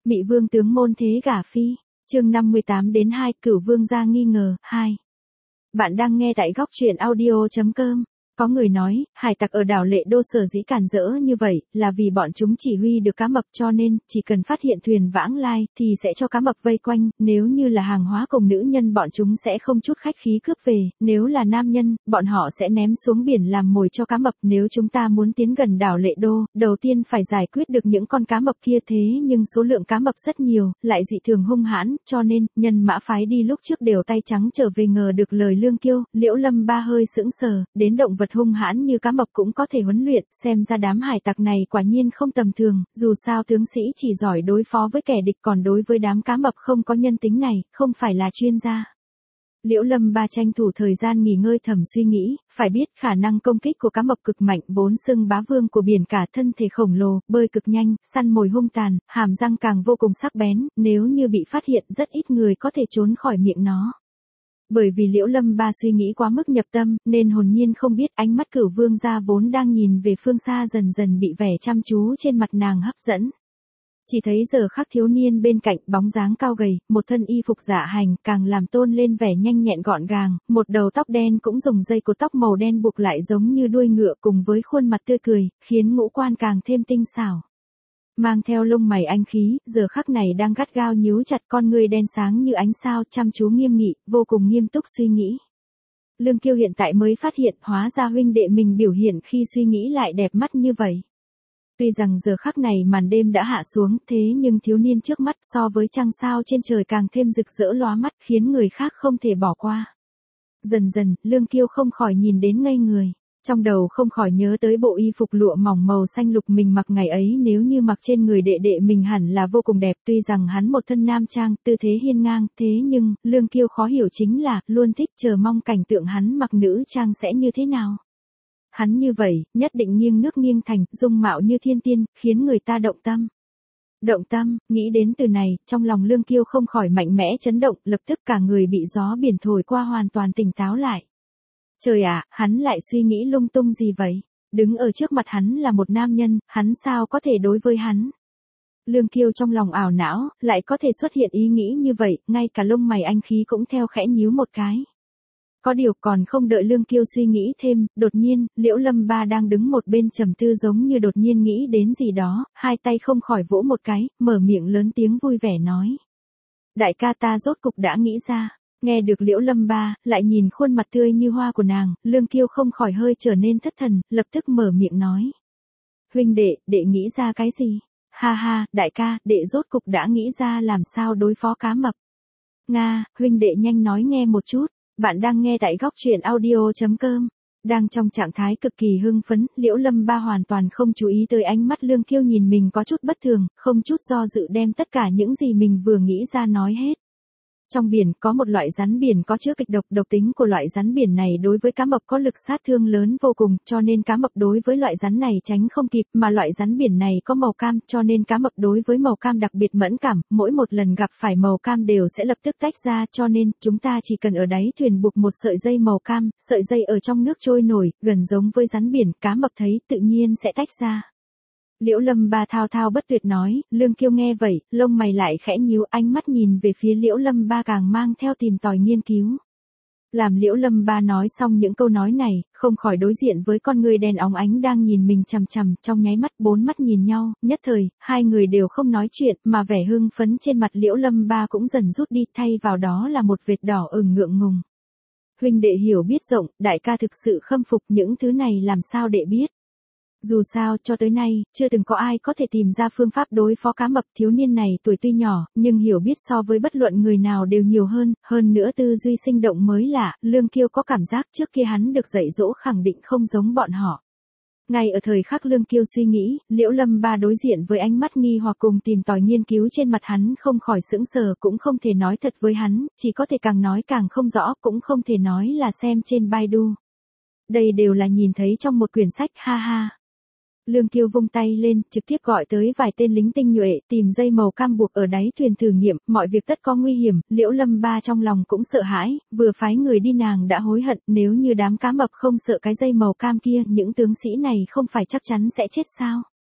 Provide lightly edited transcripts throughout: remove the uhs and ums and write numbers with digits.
Mị vương tướng môn thế gả phi. Chương 58-2, Cửu vương gia nghi ngờ, 2. Bạn đang nghe tại góc truyện audio.com. Có người nói, hải tặc ở đảo Lệ Đô sở dĩ cản rỡ như vậy, là vì bọn chúng chỉ huy được cá mập, cho nên, chỉ cần phát hiện thuyền vãng lai, thì sẽ cho cá mập vây quanh, nếu như là hàng hóa cùng nữ nhân bọn chúng sẽ không chút khách khí cướp về, nếu là nam nhân, bọn họ sẽ ném xuống biển làm mồi cho cá mập. Nếu chúng ta muốn tiến gần đảo Lệ Đô, đầu tiên phải giải quyết được những con cá mập kia, thế nhưng số lượng cá mập rất nhiều, lại dị thường hung hãn, cho nên, nhân mã phái đi lúc trước đều tay trắng trở về. Ngờ được lời Lương Kiêu, Liễu Lâm Ba hơi sững sờ, đến động vật hung hãn như cá mập cũng có thể huấn luyện, xem ra đám hải tặc này quả nhiên không tầm thường, dù sao tướng sĩ chỉ giỏi đối phó với kẻ địch, còn đối với đám cá mập không có nhân tính này, không phải là chuyên gia. Liễu Lâm Ba tranh thủ thời gian nghỉ ngơi thầm suy nghĩ, phải biết khả năng công kích của cá mập cực mạnh, vốn xưng bá vương của biển cả, thân thể khổng lồ, bơi cực nhanh, săn mồi hung tàn, hàm răng càng vô cùng sắc bén, nếu như bị phát hiện rất ít người có thể trốn khỏi miệng nó. Bởi vì Liễu Lâm Ba suy nghĩ quá mức nhập tâm, nên hồn nhiên không biết ánh mắt Cửu vương gia vốn đang nhìn về phương xa dần dần bị vẻ chăm chú trên mặt nàng hấp dẫn. Chỉ thấy giờ khắc thiếu niên bên cạnh, bóng dáng cao gầy, một thân y phục dạ hành, càng làm tôn lên vẻ nhanh nhẹn gọn gàng, một đầu tóc đen cũng dùng dây cột tóc màu đen buộc lại giống như đuôi ngựa, cùng với khuôn mặt tươi cười, khiến ngũ quan càng thêm tinh xảo. Mang theo lông mày anh khí, giờ khắc này đang gắt gao nhíu chặt, con ngươi đen sáng như ánh sao, chăm chú nghiêm nghị, vô cùng nghiêm túc suy nghĩ. Lương Kiêu hiện tại mới phát hiện, hóa ra huynh đệ mình biểu hiện khi suy nghĩ lại đẹp mắt như vậy. Tuy rằng giờ khắc này màn đêm đã hạ xuống, thế nhưng thiếu niên trước mắt so với trăng sao trên trời càng thêm rực rỡ lóa mắt, khiến người khác không thể bỏ qua. Dần dần, Lương Kiêu không khỏi nhìn đến ngây người. Trong đầu không khỏi nhớ tới bộ y phục lụa mỏng màu xanh lục mình mặc ngày ấy, nếu như mặc trên người đệ đệ mình hẳn là vô cùng đẹp. Tuy rằng hắn một thân nam trang, tư thế hiên ngang, thế nhưng, Lương Kiêu khó hiểu chính là, luôn thích chờ mong cảnh tượng hắn mặc nữ trang sẽ như thế nào. Hắn như vậy, nhất định nghiêng nước nghiêng thành, dung mạo như thiên tiên, khiến người ta động tâm. Động tâm, nghĩ đến từ này, trong lòng Lương Kiêu không khỏi mạnh mẽ chấn động, lập tức cả người bị gió biển thổi qua hoàn toàn tỉnh táo lại. Trời ạ, hắn lại suy nghĩ lung tung gì vậy? Đứng ở trước mặt hắn là một nam nhân, hắn sao có thể đối với hắn? Lương Kiêu trong lòng ảo não, lại có thể xuất hiện ý nghĩ như vậy, ngay cả lông mày anh khí cũng theo khẽ nhíu một cái. Có điều còn không đợi Lương Kiêu suy nghĩ thêm, đột nhiên, Liễu Lâm Ba đang đứng một bên trầm tư giống như đột nhiên nghĩ đến gì đó, hai tay không khỏi vỗ một cái, mở miệng lớn tiếng vui vẻ nói. Đại ca ta rốt cục đã nghĩ ra. Nghe được Liễu Lâm Ba, lại nhìn khuôn mặt tươi như hoa của nàng, Lương Kiêu không khỏi hơi trở nên thất thần, lập tức mở miệng nói. Huynh đệ nghĩ ra cái gì? Ha ha, đại ca, đệ rốt cục đã nghĩ ra làm sao đối phó cá mập. Nga, huynh đệ nhanh nói nghe một chút, bạn đang nghe tại góc truyện audio.com. Đang trong trạng thái cực kỳ hưng phấn, Liễu Lâm Ba hoàn toàn không chú ý tới ánh mắt Lương Kiêu nhìn mình có chút bất thường, không chút do dự đem tất cả những gì mình vừa nghĩ ra nói hết. Trong biển có một loại rắn biển có chứa kịch độc, độc tính của loại rắn biển này đối với cá mập có lực sát thương lớn vô cùng, cho nên cá mập đối với loại rắn này tránh không kịp, mà loại rắn biển này có màu cam, cho nên cá mập đối với màu cam đặc biệt mẫn cảm, mỗi một lần gặp phải màu cam đều sẽ lập tức tách ra, cho nên chúng ta chỉ cần ở đáy thuyền buộc một sợi dây màu cam, sợi dây ở trong nước trôi nổi, gần giống với rắn biển, cá mập thấy tự nhiên sẽ tách ra. Liễu Lâm Ba thao thao bất tuyệt nói, Lương Kiêu nghe vậy, lông mày lại khẽ nhíu, ánh mắt nhìn về phía Liễu Lâm Ba càng mang theo tìm tòi nghiên cứu. Làm Liễu Lâm Ba nói xong những câu nói này, không khỏi đối diện với con người đen óng ánh đang nhìn mình chằm chằm, trong nháy mắt bốn mắt nhìn nhau, nhất thời, hai người đều không nói chuyện, mà vẻ hưng phấn trên mặt Liễu Lâm Ba cũng dần rút đi, thay vào đó là một vệt đỏ ửng ngượng ngùng. Huynh đệ hiểu biết rộng, đại ca thực sự khâm phục, những thứ này làm sao đệ biết. Dù sao, cho tới nay, chưa từng có ai có thể tìm ra phương pháp đối phó cá mập. Thiếu niên này tuổi tuy nhỏ, nhưng hiểu biết so với bất luận người nào đều nhiều hơn nữa tư duy sinh động mới lạ. Lương Kiêu có cảm giác trước kia hắn được dạy dỗ khẳng định không giống bọn họ. Ngay ở thời khắc Lương Kiêu suy nghĩ, Liễu Lâm Ba đối diện với ánh mắt nghi hoặc cùng tìm tòi nghiên cứu trên mặt hắn, không khỏi sững sờ, cũng không thể nói thật với hắn, chỉ có thể càng nói càng không rõ, cũng không thể nói là xem trên Baidu. Đây đều là nhìn thấy trong một quyển sách, ha ha. Lương Kiêu vung tay lên, trực tiếp gọi tới vài tên lính tinh nhuệ, tìm dây màu cam buộc ở đáy thuyền thử nghiệm, mọi việc tất có nguy hiểm. Liễu Lâm Ba trong lòng cũng sợ hãi, vừa phái người đi nàng đã hối hận, nếu như đám cá mập không sợ cái dây màu cam kia, những tướng sĩ này không phải chắc chắn sẽ chết sao?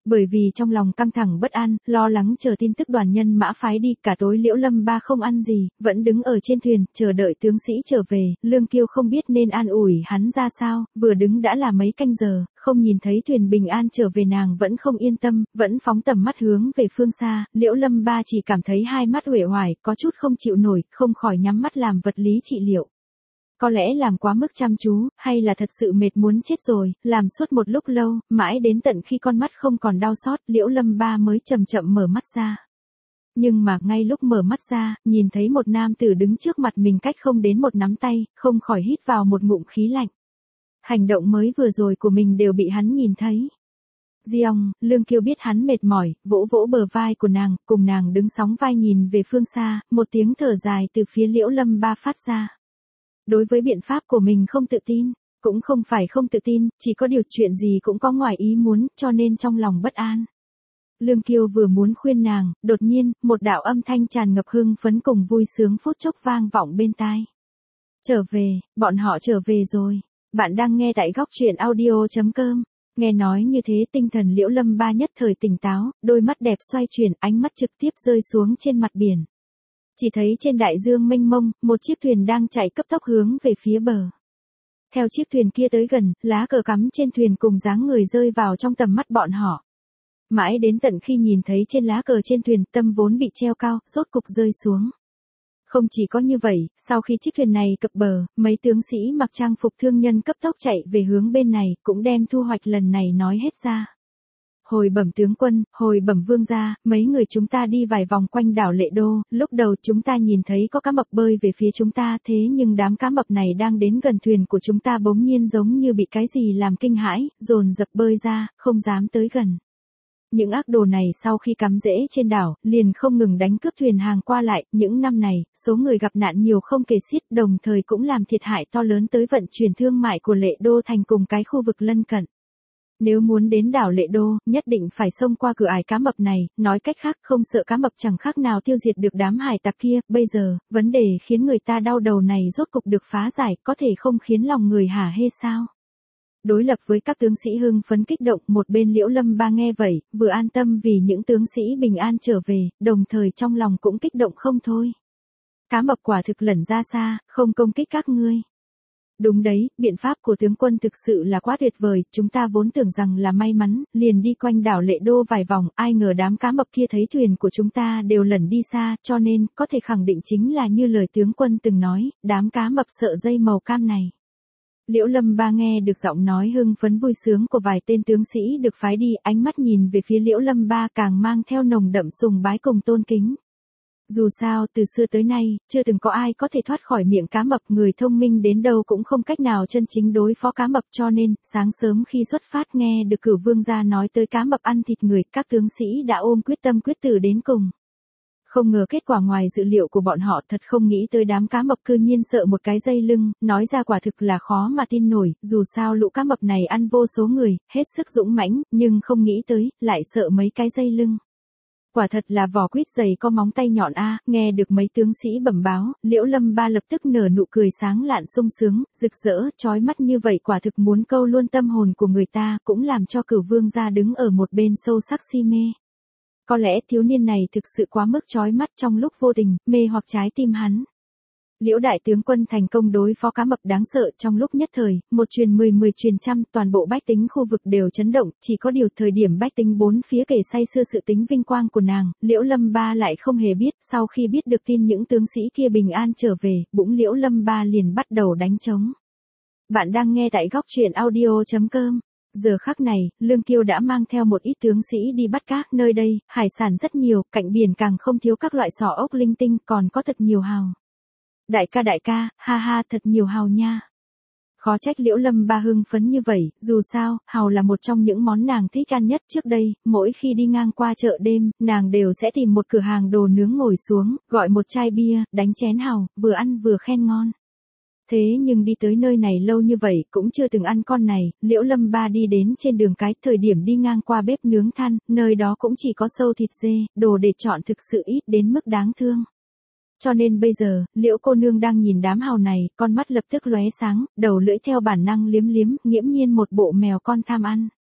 Bởi vì trong lòng căng thẳng bất an, lo lắng chờ tin tức đoàn nhân mã phái đi, cả tối Liễu Lâm Ba không ăn gì, vẫn đứng ở trên thuyền, chờ đợi tướng sĩ trở về, Lương Kiêu không biết nên an ủi hắn ra sao, vừa đứng đã là mấy canh giờ, không nhìn thấy thuyền bình an trở về nàng vẫn không yên tâm, vẫn phóng tầm mắt hướng về phương xa, Liễu Lâm Ba chỉ cảm thấy hai mắt uể oải, có chút không chịu nổi, không khỏi nhắm mắt làm vật lý trị liệu. Có lẽ làm quá mức chăm chú, hay là thật sự mệt muốn chết rồi, làm suốt một lúc lâu, mãi đến tận khi con mắt không còn đau xót, Liễu Lâm Ba mới chậm chậm mở mắt ra. Nhưng mà ngay lúc mở mắt ra, nhìn thấy một nam tử đứng trước mặt mình cách không đến một nắm tay, không khỏi hít vào một ngụm khí lạnh. Hành động mới vừa rồi của mình đều bị hắn nhìn thấy. Diong, Lương Kiêu biết hắn mệt mỏi, vỗ vỗ bờ vai của nàng, cùng nàng đứng sóng vai nhìn về phương xa, một tiếng thở dài từ phía Liễu Lâm Ba phát ra. Đối với biện pháp của mình không tự tin, cũng không phải không tự tin, chỉ có điều chuyện gì cũng có ngoài ý muốn, cho nên trong lòng bất an. Lương Kiêu vừa muốn khuyên nàng, đột nhiên, một đạo âm thanh tràn ngập hưng phấn cùng vui sướng phút chốc vang vọng bên tai. Trở về, bọn họ trở về rồi. Bạn đang nghe tại góc truyện audio.com. Nghe nói như thế tinh thần Liễu Lâm Ba nhất thời tỉnh táo, đôi mắt đẹp xoay chuyển, ánh mắt trực tiếp rơi xuống trên mặt biển. Chỉ thấy trên đại dương mênh mông, một chiếc thuyền đang chạy cấp tốc hướng về phía bờ. Theo chiếc thuyền kia tới gần, lá cờ cắm trên thuyền cùng dáng người rơi vào trong tầm mắt bọn họ. Mãi đến tận khi nhìn thấy trên lá cờ trên thuyền, tâm vốn bị treo cao, rốt cục rơi xuống. Không chỉ có như vậy, sau khi chiếc thuyền này cập bờ, mấy tướng sĩ mặc trang phục thương nhân cấp tốc chạy về hướng bên này, cũng đem thu hoạch lần này nói hết ra. Hồi bẩm tướng quân, hồi bẩm vương gia, mấy người chúng ta đi vài vòng quanh đảo Lệ Đô, lúc đầu chúng ta nhìn thấy có cá mập bơi về phía chúng ta, thế nhưng đám cá mập này đang đến gần thuyền của chúng ta bỗng nhiên giống như bị cái gì làm kinh hãi, dồn dập bơi ra, không dám tới gần. Những ác đồ này sau khi cắm rễ trên đảo, liền không ngừng đánh cướp thuyền hàng qua lại, những năm này, số người gặp nạn nhiều không kể xiết, đồng thời cũng làm thiệt hại to lớn tới vận chuyển thương mại của Lệ Đô thành cùng cái khu vực lân cận. Nếu muốn đến đảo Lệ Đô, nhất định phải xông qua cửa ải cá mập này, nói cách khác không sợ cá mập chẳng khác nào tiêu diệt được đám hải tặc kia, bây giờ, vấn đề khiến người ta đau đầu này rốt cục được phá giải, có thể không khiến lòng người hả hê sao? Đối lập với các tướng sĩ hưng phấn kích động, một bên Liễu Lâm Ba nghe vậy, vừa an tâm vì những tướng sĩ bình an trở về, đồng thời trong lòng cũng kích động không thôi. Cá mập quả thực lẩn ra xa, không công kích các ngươi. Đúng đấy, biện pháp của tướng quân thực sự là quá tuyệt vời, chúng ta vốn tưởng rằng là may mắn, liền đi quanh đảo Lệ Đô vài vòng, ai ngờ đám cá mập kia thấy thuyền của chúng ta đều lẩn đi xa, cho nên, có thể khẳng định chính là như lời tướng quân từng nói, đám cá mập sợ dây màu cam này. Liễu Lâm Ba nghe được giọng nói hưng phấn vui sướng của vài tên tướng sĩ được phái đi, ánh mắt nhìn về phía Liễu Lâm Ba càng mang theo nồng đậm sùng bái cùng tôn kính. Dù sao, từ xưa tới nay, chưa từng có ai có thể thoát khỏi miệng cá mập, người thông minh đến đâu cũng không cách nào chân chính đối phó cá mập, cho nên, sáng sớm khi xuất phát nghe được Cửu Vương gia nói tới cá mập ăn thịt người, các tướng sĩ đã ôm quyết tâm quyết tử đến cùng. Không ngờ kết quả ngoài dự liệu của bọn họ, thật không nghĩ tới đám cá mập cư nhiên sợ một cái dây lưng, nói ra quả thực là khó mà tin nổi, dù sao lũ cá mập này ăn vô số người, hết sức dũng mãnh, nhưng không nghĩ tới, lại sợ mấy cái dây lưng. Quả thật là vỏ quýt dày có móng tay nhọn a, nghe được mấy tướng sĩ bẩm báo, Liễu Lâm Ba lập tức nở nụ cười sáng lạn sung sướng, rực rỡ, chói mắt như vậy quả thực muốn câu luôn tâm hồn của người ta, cũng làm cho Cửu Vương gia đứng ở một bên sâu sắc si mê. Có lẽ thiếu niên này thực sự quá mức chói mắt trong lúc vô tình, mê hoặc trái tim hắn. Liễu đại tướng quân thành công đối phó cá mập đáng sợ trong lúc nhất thời, một truyền 10 truyền trăm, toàn bộ bách tính khu vực đều chấn động, chỉ có điều thời điểm bách tính bốn phía kể say sưa sự tính vinh quang của nàng, Liễu Lâm Ba lại không hề biết, sau khi biết được tin những tướng sĩ kia bình an trở về, bỗng Liễu Lâm Ba liền bắt đầu đánh trống. Bạn đang nghe tại góc truyện audio.com. Giờ khắc này, Lương Kiêu đã mang theo một ít tướng sĩ đi bắt cá, nơi đây, hải sản rất nhiều, cạnh biển càng không thiếu các loại sò ốc linh tinh, còn có thật nhiều hào. Đại ca, ha ha thật nhiều hào nha. Khó trách Liễu Lâm Ba hưng phấn như vậy, dù sao, hào là một trong những món nàng thích ăn nhất trước đây, mỗi khi đi ngang qua chợ đêm, nàng đều sẽ tìm một cửa hàng đồ nướng ngồi xuống, gọi một chai bia, đánh chén hào, vừa ăn vừa khen ngon. Thế nhưng đi tới nơi này lâu như vậy cũng chưa từng ăn con này, Liễu Lâm Ba đi đến trên đường cái, thời điểm đi ngang qua bếp nướng than, nơi đó cũng chỉ có sâu thịt dê, đồ để chọn thực sự ít đến mức đáng thương. Cho nên bây giờ, Liễu cô nương đang nhìn đám hào này, con mắt lập tức lóe sáng, đầu lưỡi theo bản năng liếm liếm, nghiễm nhiên một bộ mèo con tham ăn.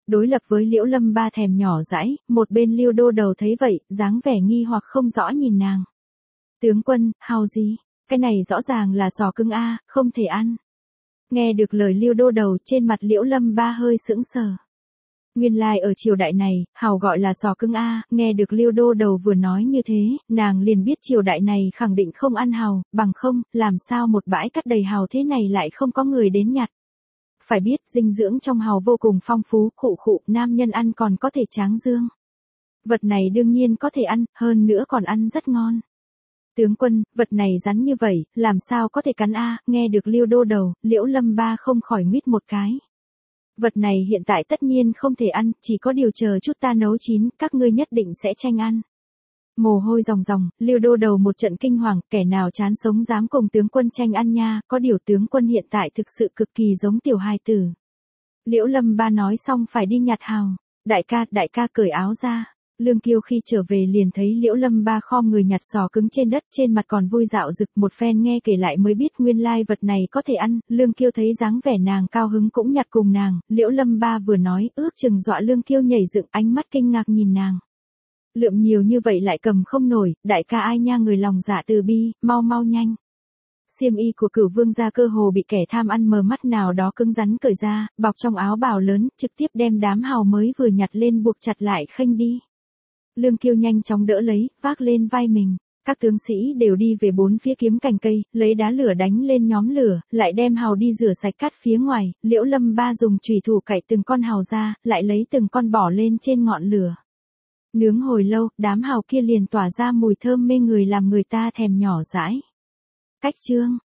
Đối lập với Liễu Lâm Ba thèm nhỏ dãi, một bên Lưu Đô Đầu thấy vậy, dáng vẻ nghi hoặc không rõ nhìn nàng. Tướng quân, hàu gì? Cái này rõ ràng là sò cưng a, không thể ăn. Nghe được lời Lưu Đô Đầu, trên mặt Liễu Lâm Ba hơi sững sờ. Nguyên lai ở triều đại này, hàu gọi là sò cưng a, nghe được Lưu Đô Đầu vừa nói như thế, nàng liền biết triều đại này khẳng định không ăn hàu, bằng không, làm sao một bãi cắt đầy hàu thế này lại không có người đến nhặt. Phải biết, dinh dưỡng trong hàu vô cùng phong phú, khụ, nam nhân ăn còn có thể tráng dương. Vật này đương nhiên có thể ăn, hơn nữa còn ăn rất ngon. Tướng quân, vật này rắn như vậy, làm sao có thể cắn a? Nghe được Lưu Đô Đầu, Liễu Lâm Ba không khỏi nguyết một cái. Vật này hiện tại tất nhiên không thể ăn, chỉ có điều chờ chút ta nấu chín, các ngươi nhất định sẽ tranh ăn. Mồ hôi ròng ròng, Lưu Đô Đầu một trận kinh hoàng, kẻ nào chán sống dám cùng tướng quân tranh ăn nha, có điều tướng quân hiện tại thực sự cực kỳ giống tiểu hài tử. Liễu Lâm Ba nói xong phải đi nhặt hàu. Đại ca cởi áo ra. Lương Kiêu khi trở về liền thấy Liễu Lâm Ba khom người nhặt sò cứng trên đất, trên mặt còn vui dạo rực, một phen nghe kể lại mới biết nguyên lai vật này có thể ăn. Lương Kiêu thấy dáng vẻ nàng cao hứng cũng nhặt cùng nàng. Liễu Lâm Ba vừa nói, ước chừng dọa Lương Kiêu nhảy dựng, ánh mắt kinh ngạc nhìn nàng. Lượm nhiều như vậy lại cầm không nổi, đại ca ai nha, người lòng dạ từ bi, mau nhanh. Xiêm y của Cửu Vương gia cơ hồ bị kẻ tham ăn mờ mắt nào đó cứng rắn cởi ra, bọc trong áo bào lớn, trực tiếp đem đám hàu mới vừa nhặt lên buộc chặt lại khênh đi. Lương Kiêu nhanh chóng đỡ lấy, vác lên vai mình. Các tướng sĩ đều đi về bốn phía kiếm cành cây, lấy đá lửa đánh lên nhóm lửa, lại đem hàu đi rửa sạch cát phía ngoài. Liễu Lâm Ba dùng chùy thủ cạy từng con hàu ra, lại lấy từng con bỏ lên trên ngọn lửa. Nướng hồi lâu, đám hàu kia liền tỏa ra mùi thơm mê người làm người ta thèm nhỏ dãi. Cách chương